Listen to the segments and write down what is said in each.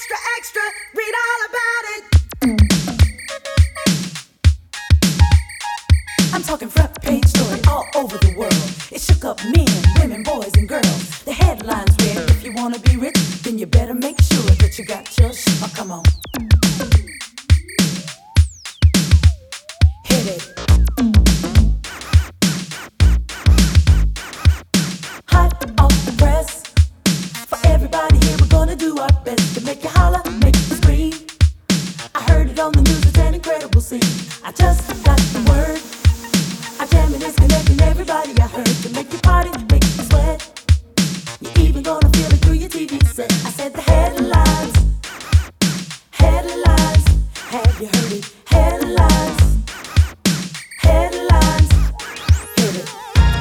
Extra, extra, read all about it. I'm talking front page story all over the world. It shook up men, women, boys, and girls. The headlines read, if you wanna be rich, then you better make sure that you got your shit. Oh, come on. Hit it. Hot off the press. For everybody here, we're gonna do our best to make you holler, make you scream. I heard it on the news, it's an incredible scene. I just got the word. Our jamming is connecting everybody I heard to make you party, make you sweat. You're even gonna feel it through your TV set. I said the headlines, headlines. Have you heard it? Headlines, headlines. Hit it.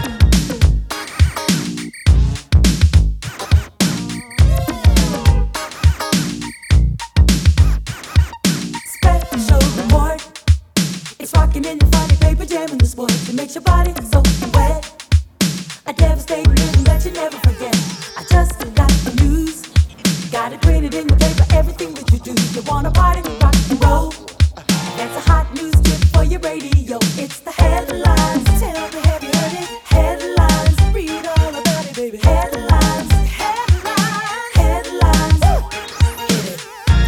Special report. It's rocking in your funny paper jamming the sport. It makes your body so wet. A devastating rhythm that you never forget. I just got the news. Got it printed in the paper, everything that you do. You wanna party, rock and roll. That's a hot news tip for your radio. It's the headlines. Tell me, have you heard it? Headlines. Read all about it, baby. Headlines. Headlines. Headlines. Hit it.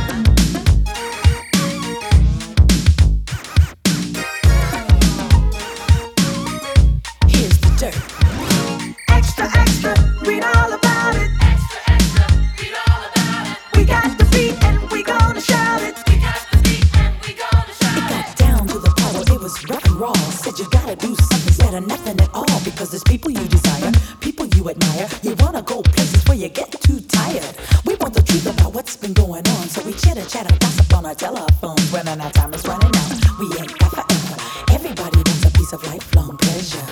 Here's the dirt. Extra, extra, read all about it. Extra, extra, read all about it. We got the beat and we gonna shout it. We got the beat and we gonna shout It it. got down to the power, it was rock and roll. Said you gotta do something, said nothing at all. Because there's people you desire, people you admire. You wanna go places where you get too tired. We want the truth about what's been going on. So we chitter chatter, gossip on our telephones. When our time is running out, we ain't got forever. Everybody wants a piece of lifelong pleasure.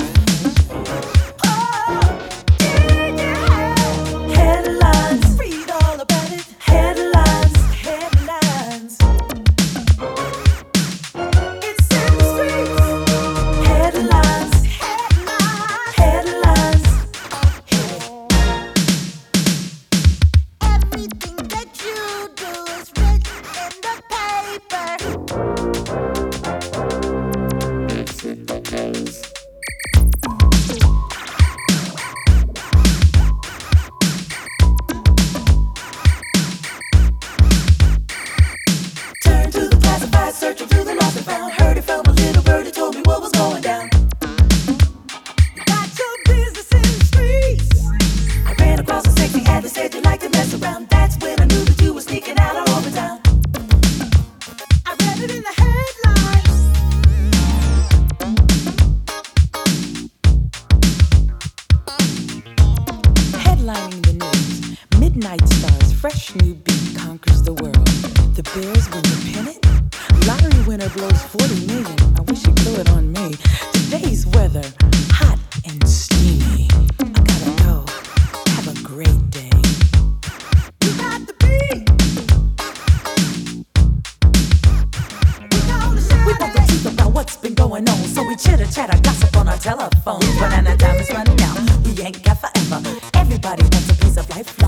Headlines, read all about it. Headlines, headlines. It's in the streets. Headlines, headlines, headlines. Hit it. Everything that you do is written in the paper. It's in the news. Turned to the classified, searching through the lost and found. Heard it from a little bird who told me what was going down. You got your business in the streets. I ran across a sexy ad that said you like to mess around. That's when I knew that you were sneaking out all over town. I read it in the headlines. Headlining the news, Midnight Stars, fresh new beat conquers the world. The Bears win the pennant. Lottery winner blows 40 million. I wish he'd blow it on me. Today's weather, hot and steamy. I gotta go. Have a great day. You got the beat. We want the truth about what's been going on. So we chitter chatter, gossip on our telephones. When our time is running out, we ain't got forever. Everybody wants a piece of life.